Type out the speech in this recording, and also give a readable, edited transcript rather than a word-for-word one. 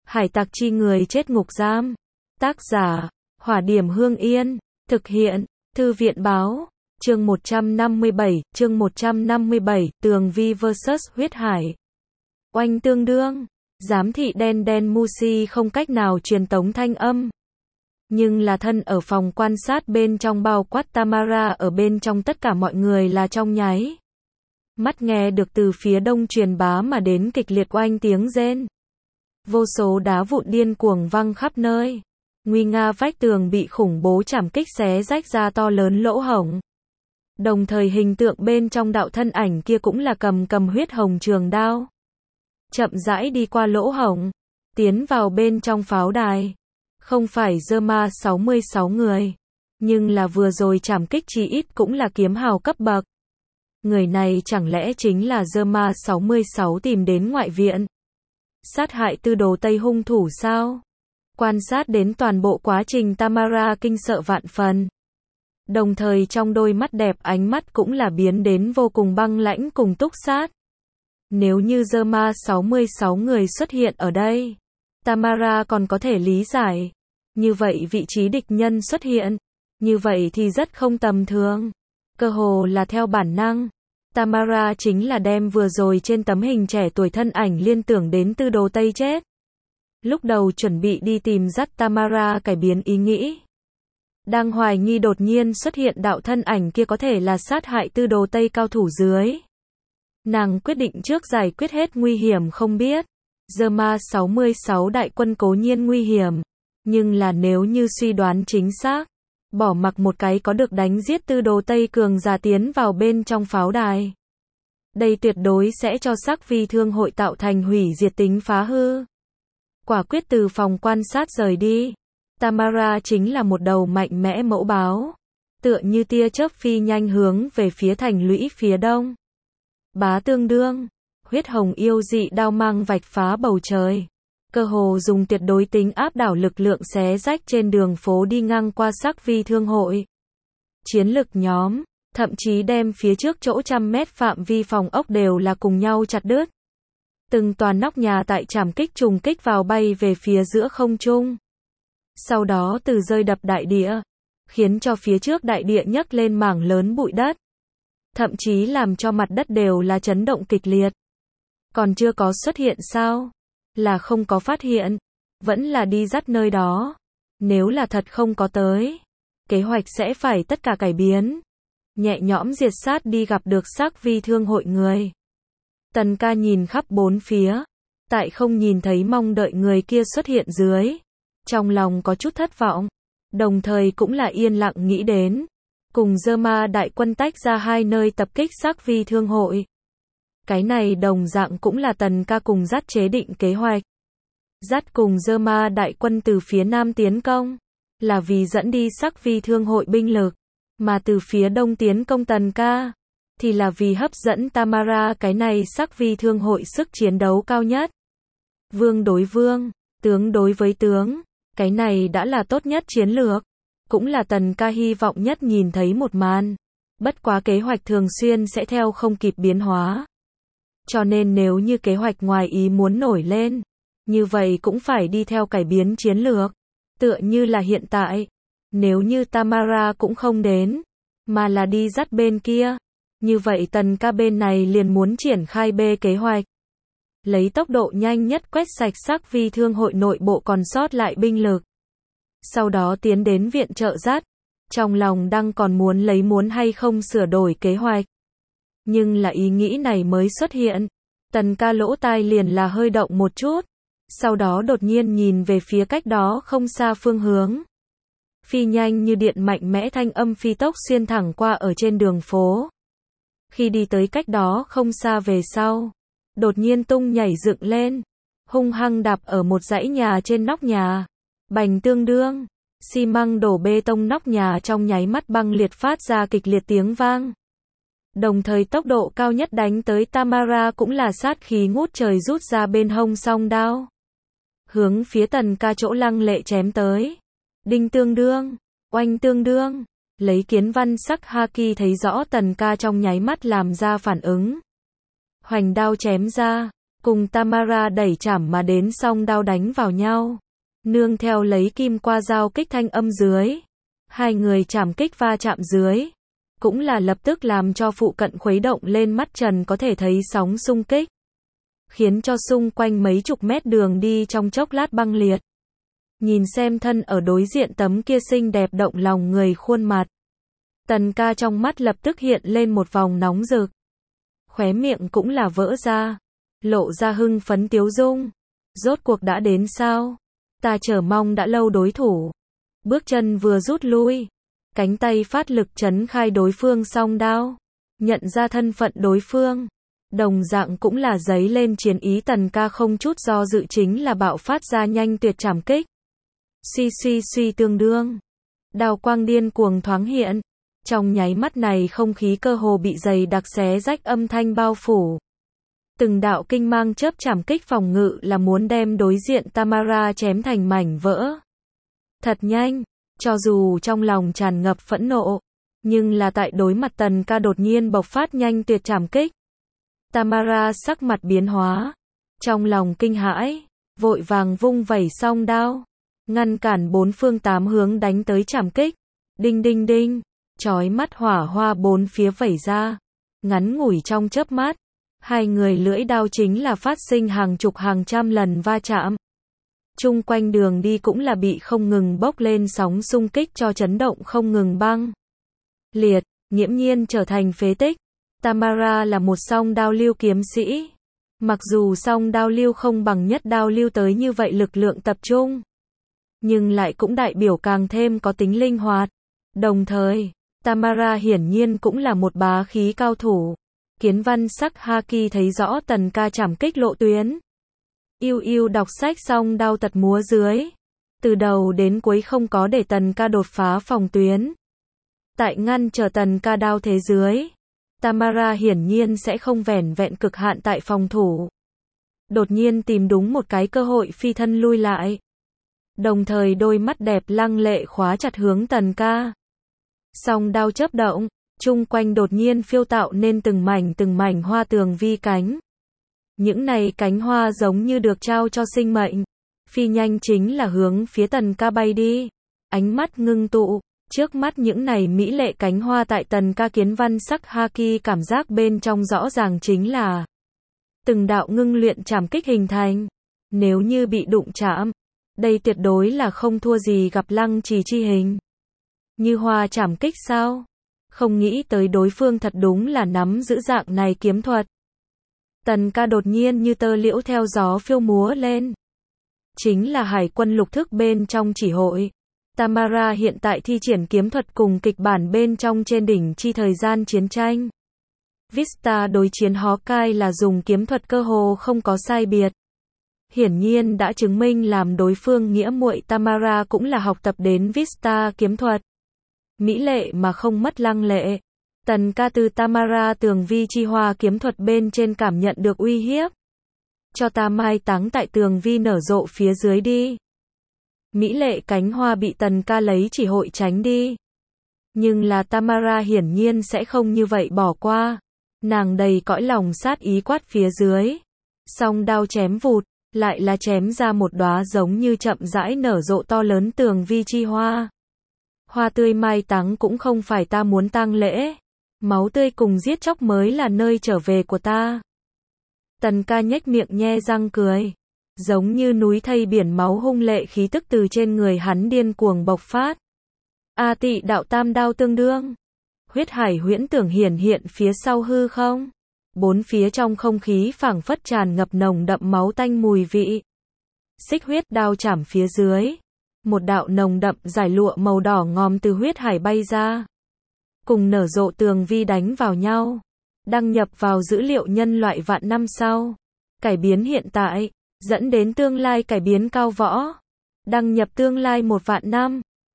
Hải tặc chi người chết ngục giam. Tác giả, Hỏa Điểm Hương Yên. Thực hiện, Thư viện Báo. Chương 157, Tường Vi vs Huyết Hải. Oanh tương đương. Giám thị đen đen Musi không cách nào truyền tống thanh âm. Nhưng là thân ở phòng quan sát bên trong bao quát Tamara ở bên trong tất cả mọi người là trong nháy mắt nghe được từ phía đông truyền bá mà đến kịch liệt oanh tiếng rên. Vô số đá vụn điên cuồng văng khắp nơi. Nguy nga vách tường bị khủng bố trảm kích xé rách ra to lớn lỗ hổng. Đồng thời hình tượng bên trong đạo thân ảnh kia cũng là cầm huyết hồng trường đao. Chậm rãi đi qua lỗ hổng, tiến vào bên trong pháo đài. Không phải Zerma 66 người, nhưng là vừa rồi trảm kích chí ít cũng là kiếm hào cấp bậc. Người này chẳng lẽ chính là Zerma 66 tìm đến ngoại viện? Sát hại tư đồ Tây hung thủ sao? Quan sát đến toàn bộ quá trình Tamara kinh sợ vạn phần. Đồng thời trong đôi mắt đẹp ánh mắt cũng là biến đến vô cùng băng lãnh cùng túc sát. Nếu như Zerma 66 người xuất hiện ở đây, Tamara còn có thể lý giải. Như vậy vị trí địch nhân xuất hiện, như vậy thì rất không tầm thường. Cơ hồ là theo bản năng. Tamara chính là đem vừa rồi trên tấm hình trẻ tuổi thân ảnh liên tưởng đến tư đồ Tây chết. Lúc đầu chuẩn bị đi tìm dắt Tamara cải biến ý nghĩ. Đang hoài nghi đột nhiên xuất hiện đạo thân ảnh kia có thể là sát hại tư đồ Tây cao thủ dưới. Nàng quyết định trước giải quyết hết nguy hiểm không biết. Zerma 66 đại quân cố nhiên nguy hiểm. Nhưng là nếu như suy đoán chính xác, bỏ mặc một cái có được đánh giết tư đồ Tây cường giả tiến vào bên trong pháo đài. Đây tuyệt đối sẽ cho sắc vi thương hội tạo thành hủy diệt tính phá hư. Quả quyết từ phòng quan sát rời đi. Tamara chính là một đầu mạnh mẽ mẫu báo. Tựa như tia chớp phi nhanh hướng về phía thành lũy phía đông. Bá tương đương. Huyết hồng yêu dị đao mang vạch phá bầu trời. Cơ hồ dùng tuyệt đối tính áp đảo lực lượng xé rách trên đường phố đi ngang qua sắc vi thương hội. Chiến lực nhóm, thậm chí đem phía trước chỗ trăm mét phạm vi phòng ốc đều là cùng nhau chặt đứt. Từng tòa nóc nhà tại trảm kích trùng kích vào bay về phía giữa không trung. Sau đó từ rơi đập đại địa, khiến cho phía trước đại địa nhấc lên mảng lớn bụi đất. Thậm chí làm cho mặt đất đều là chấn động kịch liệt. Còn chưa có xuất hiện sao? Là không có phát hiện, vẫn là đi dắt nơi đó. Nếu là thật không có tới, kế hoạch sẽ phải tất cả cải biến. Nhẹ nhõm diệt sát đi gặp được sắc vi thương hội người. Tần ca nhìn khắp bốn phía, tại không nhìn thấy mong đợi người kia xuất hiện dưới. Trong lòng có chút thất vọng, đồng thời cũng là yên lặng nghĩ đến. Cùng Zerma đại quân tách ra hai nơi tập kích sắc vi thương hội. Cái này đồng dạng cũng là tần ca cùng dắt chế định kế hoạch. Dắt cùng Zerma đại quân từ phía nam tiến công, là vì dẫn đi sắc vi thương hội binh lực, mà từ phía đông tiến công tần ca, thì là vì hấp dẫn Tamara cái này sắc vi thương hội sức chiến đấu cao nhất. Vương đối vương, tướng đối với tướng, cái này đã là tốt nhất chiến lược, cũng là tần ca hy vọng nhất nhìn thấy một màn. Bất quá kế hoạch thường xuyên sẽ theo không kịp biến hóa. Cho nên nếu như kế hoạch ngoài ý muốn nổi lên, như vậy cũng phải đi theo cải biến chiến lược. Tựa như là hiện tại, nếu như Tamara cũng không đến, mà là đi dắt bên kia, như vậy tần ca bên này liền muốn triển khai B kế hoạch. Lấy tốc độ nhanh nhất quét sạch sắc vi thương hội nội bộ còn sót lại binh lực. Sau đó tiến đến viện trợ dắt, trong lòng đang còn muốn hay không sửa đổi kế hoạch. Nhưng là ý nghĩ này mới xuất hiện, tần ca lỗ tai liền là hơi động một chút, sau đó đột nhiên nhìn về phía cách đó không xa phương hướng. Phi nhanh như điện mạnh mẽ thanh âm phi tốc xuyên thẳng qua ở trên đường phố. Khi đi tới cách đó không xa về sau, đột nhiên tung nhảy dựng lên, hung hăng đạp ở một dãy nhà trên nóc nhà. Bành tương đương, xi măng đổ bê tông nóc nhà trong nháy mắt băng liệt phát ra kịch liệt tiếng vang. Đồng thời tốc độ cao nhất đánh tới Tamara cũng là sát khí ngút trời rút ra bên hông song đao. Hướng phía tần ca chỗ lăng lệ chém tới. Đinh tương đương, oanh tương đương, lấy kiến văn sắc haki thấy rõ tần ca trong nháy mắt làm ra phản ứng. Hoành đao chém ra, cùng Tamara đẩy chảm mà đến song đao đánh vào nhau. Nương theo lấy kim qua dao kích thanh âm dưới. Hai người chảm kích va chạm dưới. Cũng là lập tức làm cho phụ cận khuấy động lên, mắt trần có thể thấy sóng xung kích. Khiến cho xung quanh mấy chục mét đường đi trong chốc lát băng liệt. Nhìn xem thân ở đối diện tấm kia xinh đẹp động lòng người khuôn mặt. Tần ca trong mắt lập tức hiện lên một vòng nóng rực. Khóe miệng cũng là vỡ ra. Lộ ra hưng phấn tiếu dung. Rốt cuộc đã đến sao? Ta chờ mong đã lâu đối thủ. Bước chân vừa rút lui. Cánh tay phát lực chấn khai đối phương song đao. Nhận ra thân phận đối phương. Đồng dạng cũng là giấy lên chiến ý, tần ca không chút do dự chính là bạo phát ra nhanh tuyệt trảm kích. Suy tương đương. Đao quang điên cuồng thoáng hiện. Trong nháy mắt này không khí cơ hồ bị dày đặc xé rách âm thanh bao phủ. Từng đạo kinh mang chớp chảm kích phòng ngự là muốn đem đối diện Tamara chém thành mảnh vỡ. Thật nhanh, cho dù trong lòng tràn ngập phẫn nộ, nhưng là tại đối mặt tần ca đột nhiên bộc phát nhanh tuyệt trảm kích. Tamara sắc mặt biến hóa, trong lòng kinh hãi, vội vàng vung vẩy song đao, ngăn cản bốn phương tám hướng đánh tới trảm kích. Đinh đinh đinh, chói mắt hỏa hoa bốn phía vẩy ra, ngắn ngủi trong chớp mắt, hai người lưỡi đao chính là phát sinh hàng chục hàng trăm lần va chạm. Chung quanh đường đi cũng là bị không ngừng bốc lên sóng xung kích cho chấn động không ngừng băng liệt, nghiễm nhiên trở thành phế tích. Tamara là một song đao lưu kiếm sĩ. Mặc dù song đao lưu không bằng nhất đao lưu tới như vậy lực lượng tập trung, nhưng lại cũng đại biểu càng thêm có tính linh hoạt. Đồng thời, Tamara hiển nhiên cũng là một bá khí cao thủ. Kiến văn sắc Haki thấy rõ tần ca chảm kích lộ tuyến. Yêu đọc sách xong đao tật múa dưới. Từ đầu đến cuối không có để tần ca đột phá phòng tuyến. Tại ngăn trở tần ca đao thế dưới. Tamara hiển nhiên sẽ không vẻn vẹn cực hạn tại phòng thủ. Đột nhiên tìm đúng một cái cơ hội phi thân lui lại. Đồng thời đôi mắt đẹp lăng lệ khóa chặt hướng tần ca. Song đao chớp động, chung quanh đột nhiên phiêu tạo nên từng mảnh hoa tường vi cánh. Những này cánh hoa giống như được trao cho sinh mệnh, phi nhanh chính là hướng phía tần ca bay đi. Ánh mắt ngưng tụ, trước mắt những này mỹ lệ cánh hoa tại tần ca kiến văn sắc Haki cảm giác bên trong rõ ràng chính là từng đạo ngưng luyện chảm kích hình thành. Nếu như bị đụng chạm, đây tuyệt đối là không thua gì gặp lăng trì chi hình. Như hoa chảm kích sao? Không nghĩ tới đối phương thật đúng là nắm giữ dạng này kiếm thuật. Tần ca đột nhiên như tơ liễu theo gió phiêu múa lên. Chính là hải quân lục thức bên trong chỉ hội. Tamara hiện tại thi triển kiếm thuật cùng kịch bản bên trong trên đỉnh chi thời gian chiến tranh. Vista đối chiến Hawkeye là dùng kiếm thuật cơ hồ không có sai biệt. Hiển nhiên đã chứng minh làm đối phương nghĩa muội Tamara cũng là học tập đến Vista kiếm thuật. Mỹ lệ mà không mất lăng lệ. Tần ca từ Tamara tường vi chi hoa kiếm thuật bên trên cảm nhận được uy hiếp. Cho ta mai táng tại tường vi nở rộ phía dưới đi. Mỹ lệ cánh hoa bị tần ca lấy chỉ hội tránh đi. Nhưng là Tamara hiển nhiên sẽ không như vậy bỏ qua. Nàng đầy cõi lòng sát ý quát phía dưới. Song đao chém vụt, lại là chém ra một đóa giống như chậm rãi nở rộ to lớn tường vi chi hoa. Hoa tươi mai táng cũng không phải ta muốn tang lễ. Máu tươi cùng giết chóc mới là nơi trở về của ta. Tần ca nhếch miệng nhe răng cười. Giống như núi thây biển máu hung lệ khí tức từ trên người hắn điên cuồng bộc phát. A tị đạo tam đao tương đương. Huyết hải huyễn tưởng hiển hiện phía sau hư không. Bốn phía trong không khí phảng phất tràn ngập nồng đậm máu tanh mùi vị. Xích huyết đao chảm phía dưới. Một đạo nồng đậm giải lụa màu đỏ ngòm từ huyết hải bay ra. Cùng nở rộ tường vi đánh vào nhau. Đăng nhập vào dữ liệu nhân loại vạn năm sau. Cải biến hiện tại, dẫn đến tương lai cải biến cao võ. Đăng nhập tương lai 1 vạn năm.